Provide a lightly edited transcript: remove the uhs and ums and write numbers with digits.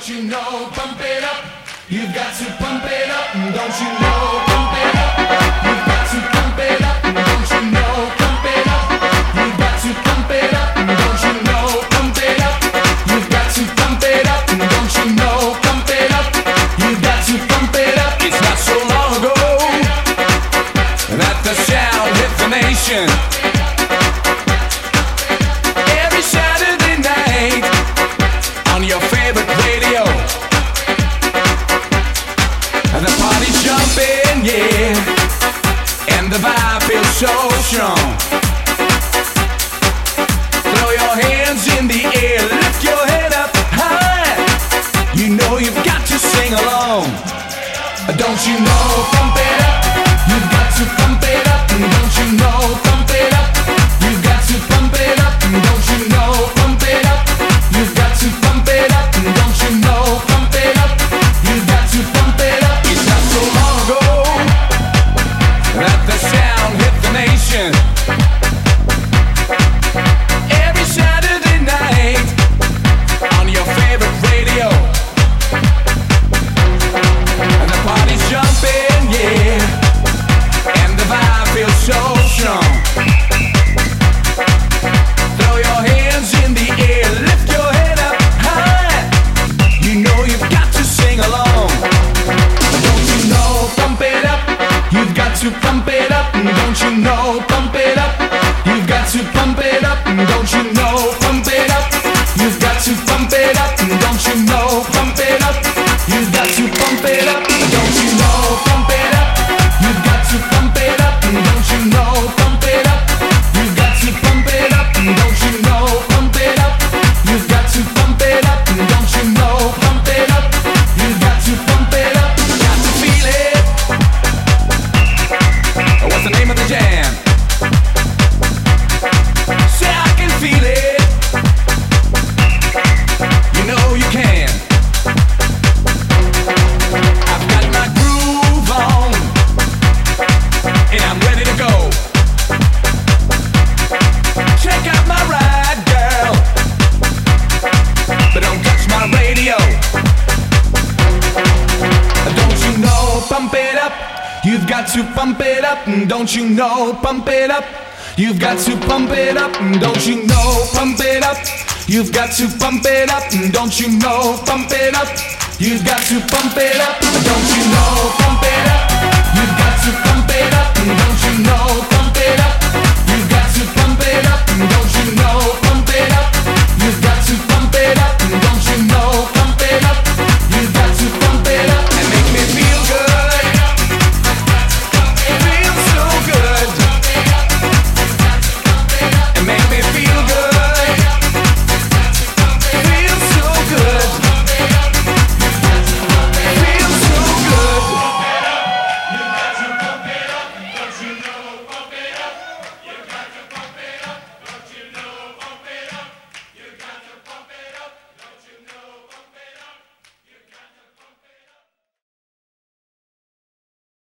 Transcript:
Don't you know, pump it up. You've got to pump it up. Don't you know, pump it up. You've got to pump it up. Don't you know, pump it up. You've got to pump it up. Don't you know, pump it up. You've got to pump it up. Don't you know, pump it up. You've got to pump it up. It's not so long ago that the sound hit the nation. Every Saturday night on your favorite radio, and the party's jumping, yeah, and the vibe feels so strong. Throw your hands in the air, lift your head up high. You know you've got to sing along. Don't you know, pump it up. You've got to pump it up. Don't you know, pump it up. You've got to pump it up. Don't you know, pump it up. You've got to pump it up. Don't you know, pump it up. You've got to pump it up. It's not so long ago that the sound hit the nation. Every Saturday night on your favorite radio, and the party's jumping, yeah, and the vibe feels so strong. Throw your hands in the air, lift your head up high. You know you've got to sing along. Don't you know, pump it up. You've got to pump it up. Don't you know, pump it up. You've got to pump it up. Don't you know, pump it up. You've got to pump it up. Don't you know, pump it up. You've got to pump it up. Don't you know, pump it up. You've got to pump it up. Don't you know, pump it up. You've got to pump it up. Don't you know, pump it up. You've got to pump it up. Don't you know, pump it up. You've got to pump it up. Got to feel it. What's the name of the jam? Say I can feel it. You know you can. I've got my groove on, and I'm ready to go. Check out my ride, girl, but don't touch my radio. Don't you know, pump it up. You've got to pump it up. Don't you know, pump it up. You've got to pump it up. Don't you know, pump it up. You've got to pump it up. Don't you know, pump it up. You've got to pump it up. Don't you know,